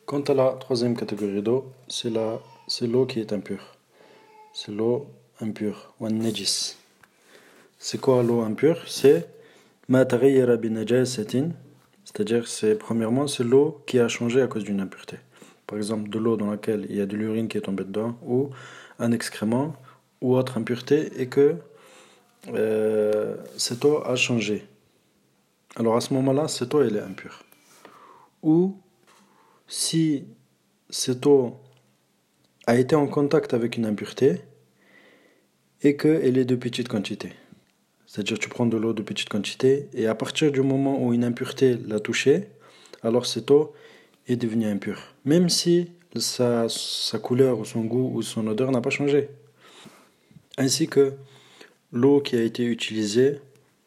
Quant à la troisième catégorie d'eau, c'est l'eau qui est impure. C'est l'eau impure, ou najis. C'est quoi l'eau impure? C'est ma taghayyara bi najasatin, c'est-à-dire premièrement c'est l'eau qui a changé à cause d'une impureté. Par exemple de l'eau dans laquelle il y a de l'urine qui est tombée dedans, ou un excrément, ou autre impureté, et que cette eau a changé. Alors à ce moment-là, cette eau elle est impure. Ou si cette eau a été en contact avec une impureté et qu'elle est de petite quantité. C'est-à-dire tu prends de l'eau de petite quantité et à partir du moment où une impureté l'a touchée, alors cette eau est devenue impure. Même si sa couleur ou son goût ou son odeur n'a pas changé. Ainsi que l'eau qui a été utilisée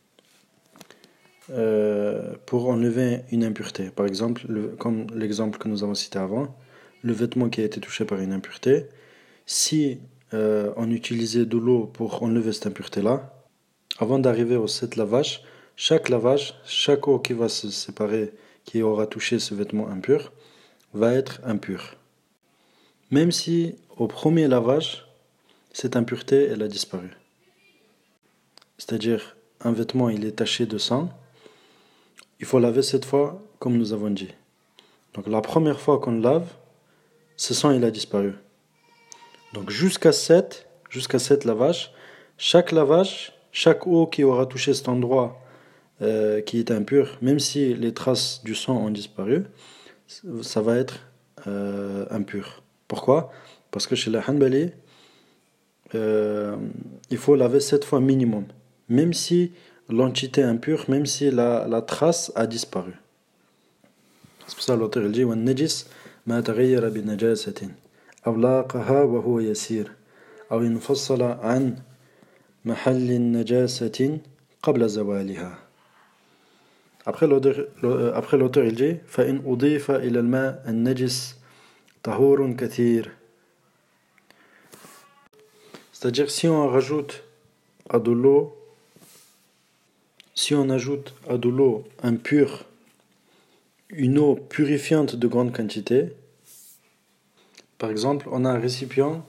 pour enlever une impureté. Par exemple, comme l'exemple que nous avons cité avant, le vêtement qui a été touché par une impureté, si on utilisait de l'eau pour enlever cette impureté-là, avant d'arriver au 7 lavage, chaque eau qui va se séparer, qui aura touché ce vêtement impur, va être impure. Même si au premier lavage, cette impureté, elle a disparu. C'est-à-dire, un vêtement, il est taché de sang, il faut laver 7 fois, comme nous avons dit. Donc la première fois qu'on lave, ce sang, il a disparu. Donc jusqu'à 7 lavages, chaque eau qui aura touché cet endroit qui est impur, même si les traces du sang ont disparu, ça va être impur. Pourquoi? Parce que chez les Hanbali, il faut laver 7 fois minimum, même si l'entité impure, même si la trace a disparu. C'est pour ça l'auteur dit وَالنَّجِسْ مَا تَغَيَّرَ بِنَجَاسَةٍ أَوْ لَاقَهَا وَهُوَ يَسِيرٌ أَوْ انفصل عن محل النجاسة قبل زوالها. Après l'auteur il dit فإن أضيف إلى الماء النجس طهور كثير. C'est-à-dire si on ajoute à de l'eau impure, une eau purifiante de grande quantité, par exemple on a un récipient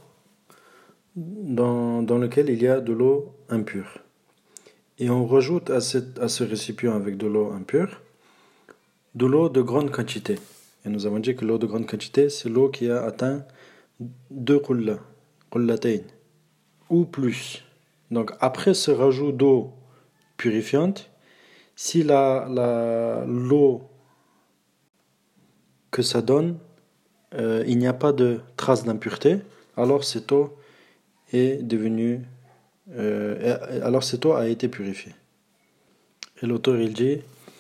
dans lequel il y a de l'eau impure et on rajoute à ce récipient avec de l'eau impure de l'eau de grande quantité, et nous avons dit que l'eau de grande quantité c'est l'eau qui a atteint 2 qullatayn ou plus. Donc après ce rajout d'eau purifiante, si l'eau que ça donne, il n'y a pas de trace d'impureté, alors cette eau a été purifiée. Et l'auteur il dit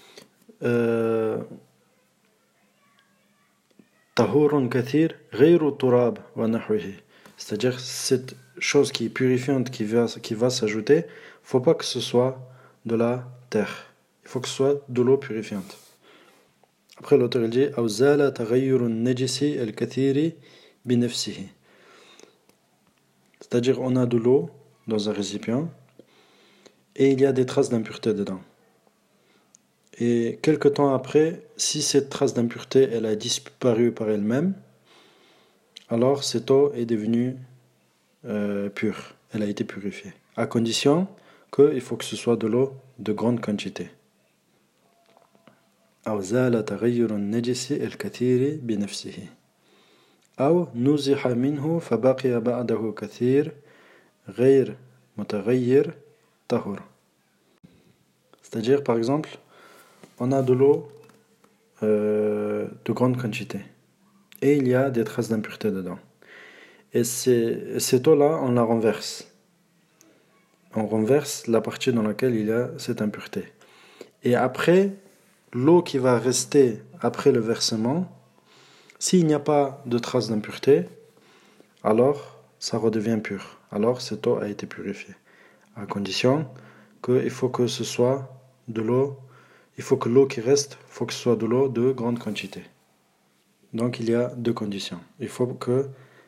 tahurun kathir ghayru turab wa nahwihi. C'est-à-dire cette chose qui est purifiante qui va s'ajouter, faut pas que ce soit de la terre, il faut que ce soit de l'eau purifiante. Après l'auteur il dit awzala taghayyurun najisi al-kathiri bi nafsihi. C'est-à-dire on a de l'eau dans un récipient et il y a des traces d'impureté dedans. Et quelque temps après, si cette trace d'impureté elle a disparu par elle-même, alors cette eau est devenue pure, elle a été purifiée, à condition qu'il faut que ce soit de l'eau de grande quantité. أو زال تغير النجس الكثير بنفسه أو نزح منه فبقي بعده كثير غير متغير طهور. C'est-à-dire par exemple on a de l'eau de grande quantité et il y a des traces d'impureté dedans, et cette eau là on la renverse, la partie dans laquelle il y a cette impureté, et après l'eau qui va rester après le versement, s'il n'y a pas de traces d'impureté, alors ça redevient pur, alors cette eau a été purifiée, à condition qu'il faut que ce soit de l'eau, il faut que l'eau qui reste, faut que ce soit de l'eau de grande quantité. Donc il y a 2 conditions. Il faut que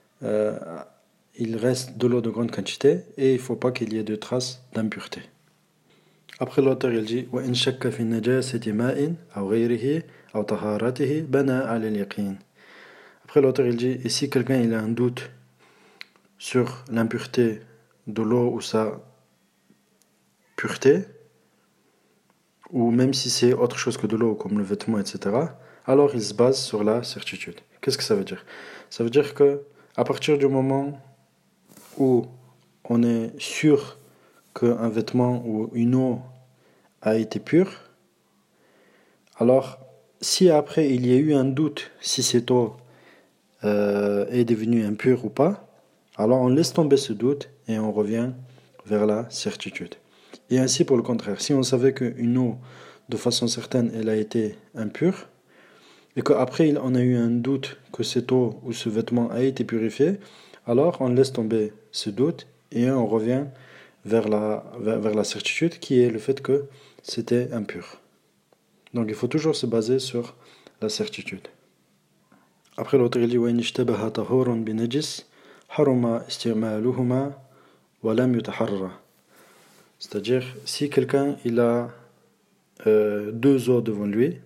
il reste de l'eau de grande quantité et il ne faut pas qu'il y ait de traces d'impureté. Après l'auteur il dit وَإِنْ شَكَّ فِي النَّجَاسَةِ مَاءٍ أَوْ غَيْرِهِ أَوْ طَهَارَتِهِ بَنَى عَلَى الْيَقِينِ. Après, l'auteur, il dit, et si quelqu'un il a un doute sur l'impureté de l'eau ou sa pureté, ou même si c'est autre chose que de l'eau, comme le vêtement, etc., alors il se base sur la certitude. Qu'est-ce que ça veut dire? Ça veut dire que à partir du moment où on est sûr qu'un vêtement ou une eau a été pure, alors si après il y a eu un doute si cette eau est devenue impure ou pas, alors on laisse tomber ce doute et on revient vers la certitude. Et ainsi pour le contraire, si on savait qu'une eau, de façon certaine, elle a été impure, et qu'après on a eu un doute que cette eau ou ce vêtement a été purifié, alors on laisse tomber ce doute et on revient vers la certitude qui est le fait que c'était impur. Donc il faut toujours se baser sur la certitude. Après l'autre il dit وَإِنِ اشْتَبَهَ طَهُورٌ بِنَجِسٍ حَرُمَ اسْتِعْمَالُهُمَا وَلَمْ يُتَحَرَّ. C'est-à-dire, si quelqu'un il a deux eaux devant lui,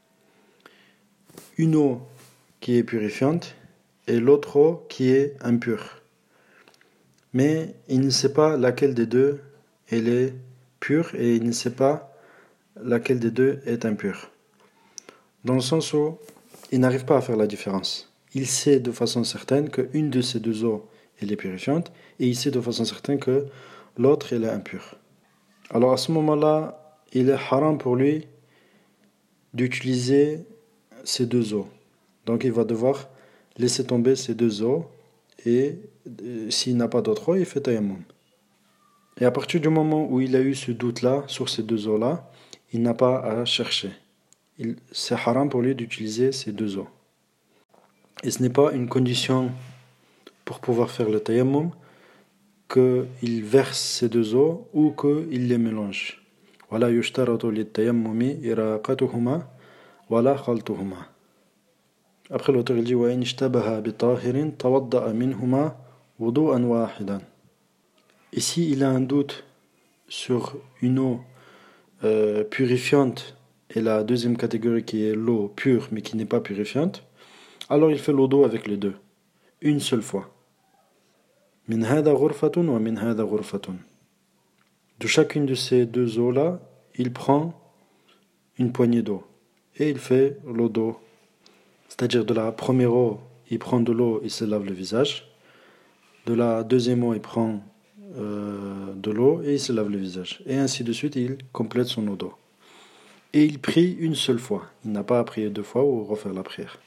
une eau qui est purifiante et l'autre eau qui est impure, mais il ne sait pas laquelle des deux elle est pure et il ne sait pas laquelle des deux est impure. Dans le sens où il n'arrive pas à faire la différence. Il sait de façon certaine qu'une de ces deux eaux elle est purifiante et il sait de façon certaine que l'autre elle est impure. Alors à ce moment-là, il est haram pour lui d'utiliser ces deux eaux. Donc il va devoir laisser tomber ces deux eaux et s'il n'a pas d'autre eau, il fait tayammum. Et à partir du moment où il a eu ce doute-là sur ces deux eaux-là, il n'a pas à chercher. C'est haram pour lui d'utiliser ces deux eaux. Et ce n'est pas une condition pour pouvoir faire le tayammum qu'il verse ces deux eaux ou qu'il les mélange. ولا يشترط للتيمم إراقتهما ولا خلطهما. Après l'auteur il dit وإن اشتبه بطاهر توضأ منهما وضوءا واحدا. Ici il a un doute sur une eau purifiante et la deuxième catégorie qui est l'eau pure mais qui n'est pas purifiante, alors il fait l'eau d'eau avec les deux, une seule fois. من هذا غرفة ومن هذا غرفة. De chacune de ces deux eaux-là, il prend une poignée d'eau et il fait l'eau d'eau. C'est-à-dire de la première eau, il prend de l'eau, il se lave le visage. De la deuxième eau, il prend de l'eau et il se lave le visage. Et ainsi de suite, il complète son eau d'eau. Et il prie une seule fois. Il n'a pas à prier deux fois ou refaire la prière.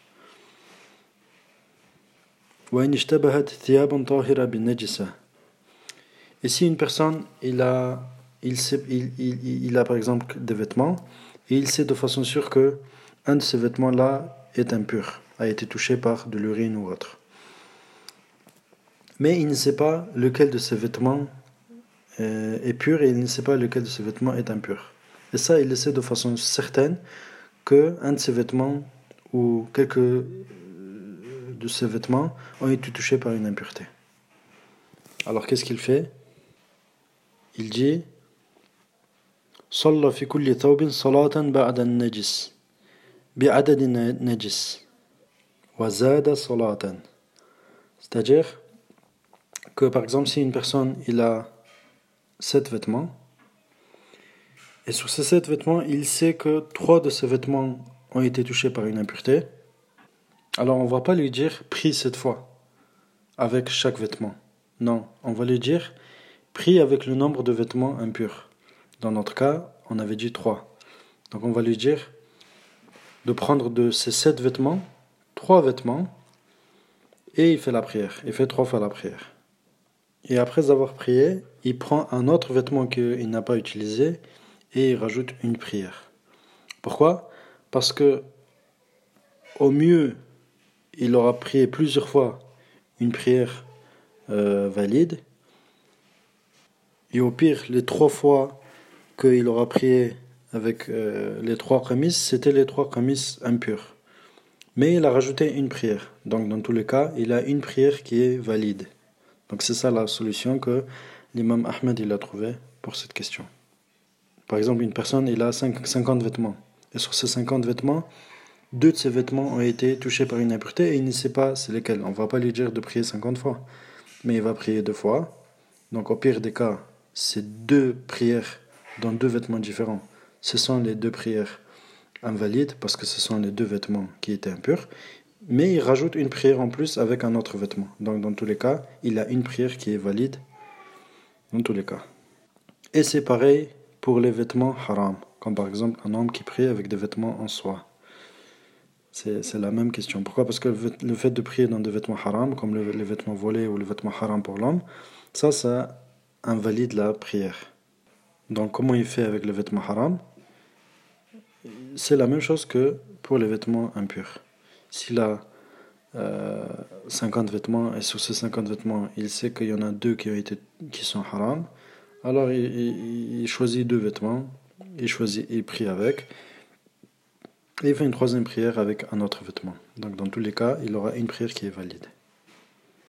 وإن اشتبهت ثياب طاهرة بالنجسة. Et si une personne, il a par exemple des vêtements, et il sait de façon sûre que un de ces vêtements-là est impur, a été touché par de l'urine ou autre. Mais il ne sait pas lequel de ces vêtements est pur et il ne sait pas lequel de ces vêtements est impur. Et ça, il le sait de façon certaine que un de ces vêtements ou quelques de ces vêtements ont été touchés par une impureté. Alors qu'est-ce qu'il fait? Il dit صلى في كل ثوب صلاة بعد النجس بعدد النجس وزاد صلاة. C'est-à-dire que par exemple si une personne il a 7 vêtements et sur ces 7 vêtements il sait que 3 de ces vêtements ont été touchés par une impureté, alors on ne va pas lui dire prie cette fois avec chaque vêtement. Non, on va lui dire prie avec le nombre de vêtements impurs. Dans notre cas, on avait dit 3. Donc on va lui dire de prendre de ces 7 vêtements, 3 vêtements, et il fait la prière. Il fait 3 fois la prière. Et après avoir prié, il prend un autre vêtement qu'il n'a pas utilisé et il rajoute une prière. Pourquoi? Parce que au mieux, il aura prié plusieurs fois une prière valide, et au pire, les 3 fois qu'il aura prié avec les 3 qamis, c'était les 3 qamis impurs. Mais il a rajouté une prière. Donc dans tous les cas, il a une prière qui est valide. Donc c'est ça la solution que l'imam Ahmed il a trouvé pour cette question. Par exemple, une personne il a 50 vêtements. Et sur ces 50 vêtements, deux de ses vêtements ont été touchés par une impureté et il ne sait pas c'est lesquels. On ne va pas lui dire de prier 50 fois, mais il va prier 2 fois. Donc au pire des cas, c'est 2 prières dans 2 vêtements différents. Ce sont les 2 prières invalides parce que ce sont les 2 vêtements qui étaient impurs. Mais il rajoute une prière en plus avec un autre vêtement. Donc dans tous les cas, il a une prière qui est valide dans tous les cas. Et c'est pareil pour les vêtements haram, comme par exemple un homme qui prie avec des vêtements en soie. C'est la même question. Pourquoi? Parce que le fait de prier dans des vêtements haram, comme les vêtements volés ou les vêtements haram pour l'homme, ça invalide la prière. Donc comment il fait avec les vêtements haram? C'est la même chose que pour les vêtements impurs. S'il a 50 vêtements et sur ces 50 vêtements, il sait qu'il y en a 2 qui sont haram, alors il choisit 2 vêtements, il prie avec, et il fait une troisième prière avec un autre vêtement. Donc dans tous les cas, il aura une prière qui est valide.